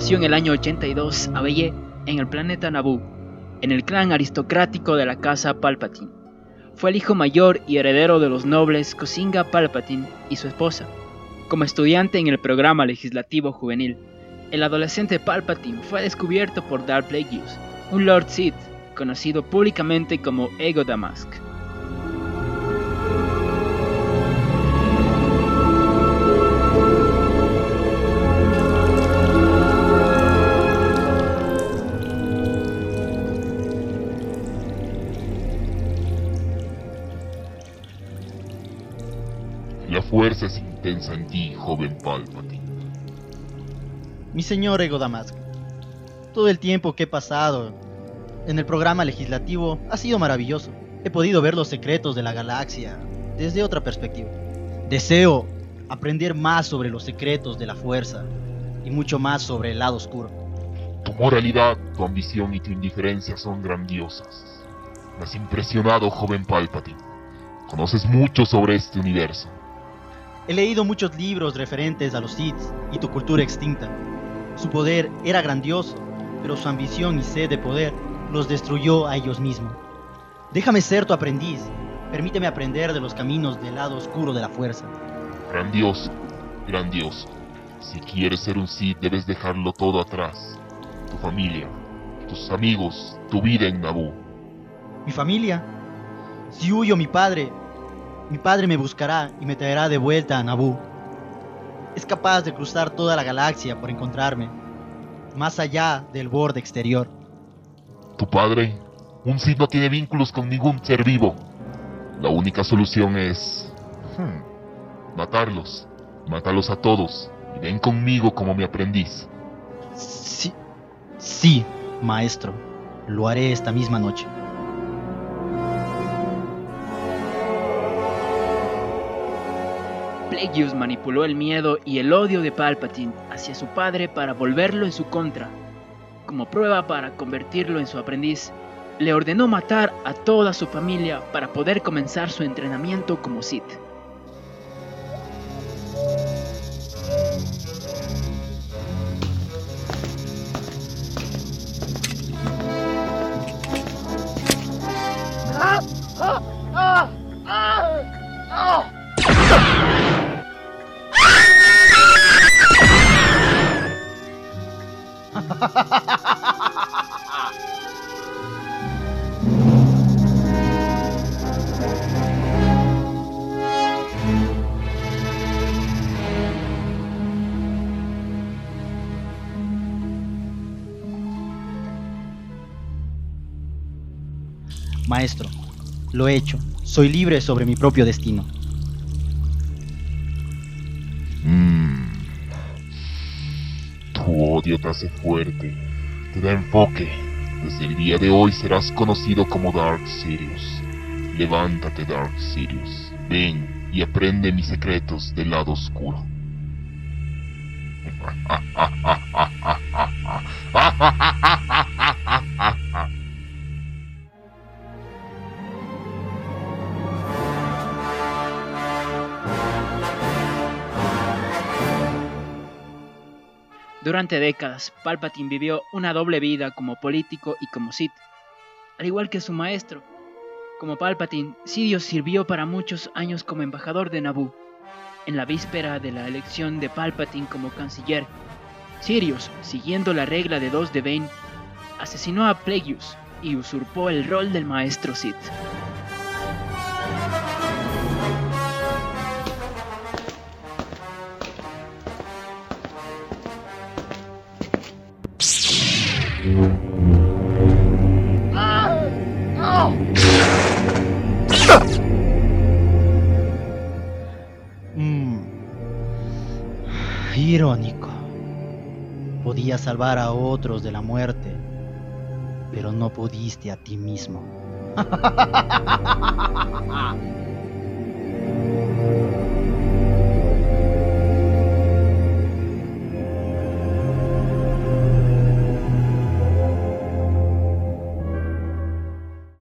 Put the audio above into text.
nació en el año 82 a Beye, en el planeta Naboo, en el clan aristocrático de la casa Palpatine. Fue el hijo mayor y heredero de los nobles Kozinga Palpatine y su esposa. Como estudiante en el programa legislativo juvenil, el adolescente Palpatine fue descubierto por Darth Plagueis, un Lord Sith, conocido públicamente como Ego Damask. La fuerza es intensa en ti, joven Palpatine. Mi señor Ego Damask, todo el tiempo que he pasado en el programa legislativo ha sido maravilloso. He podido ver los secretos de la galaxia desde otra perspectiva. Deseo aprender más sobre los secretos de la fuerza y mucho más sobre el lado oscuro. Tu moralidad, tu ambición y tu indiferencia son grandiosas. Me has impresionado, joven Palpatine. Conoces mucho sobre este universo. He leído muchos libros referentes a los Sith y tu cultura extinta. Su poder era grandioso, pero su ambición y sed de poder los destruyó a ellos mismos. Déjame ser tu aprendiz. Permíteme aprender de los caminos del lado oscuro de la fuerza. Grandioso, grandioso. Si quieres ser un Sith, debes dejarlo todo atrás. Tu familia, tus amigos, tu vida en Naboo. ¿Mi familia? Si huyo mi padre me buscará y me traerá de vuelta a Naboo. Es capaz de cruzar toda la galaxia por encontrarme, más allá del borde exterior. Tu padre, un Sith no tiene vínculos con ningún ser vivo. La única solución es... matarlos. Mátalos a todos y ven conmigo como mi aprendiz. Sí, maestro. Lo haré esta misma noche. Plagueis manipuló el miedo y el odio de Palpatine hacia su padre para volverlo en su contra. Como prueba para convertirlo en su aprendiz, le ordenó matar a toda su familia para poder comenzar su entrenamiento como Sith. Maestro, lo he hecho. Soy libre sobre mi propio destino. Tu odio te hace fuerte, te da enfoque. Desde el día de hoy serás conocido como Dark Sidious. Levántate, Dark Sidious. Ven y aprende mis secretos del lado oscuro. Durante décadas, Palpatine vivió una doble vida como político y como Sith, al igual que su maestro. Como Palpatine, Sidious sirvió para muchos años como embajador de Naboo. En la víspera de la elección de Palpatine como canciller, Sidious, siguiendo la regla de 2 de Bane, asesinó a Plagueis y usurpó el rol del maestro Sith. Irónico. Podías salvar a otros de la muerte, pero no pudiste a ti mismo.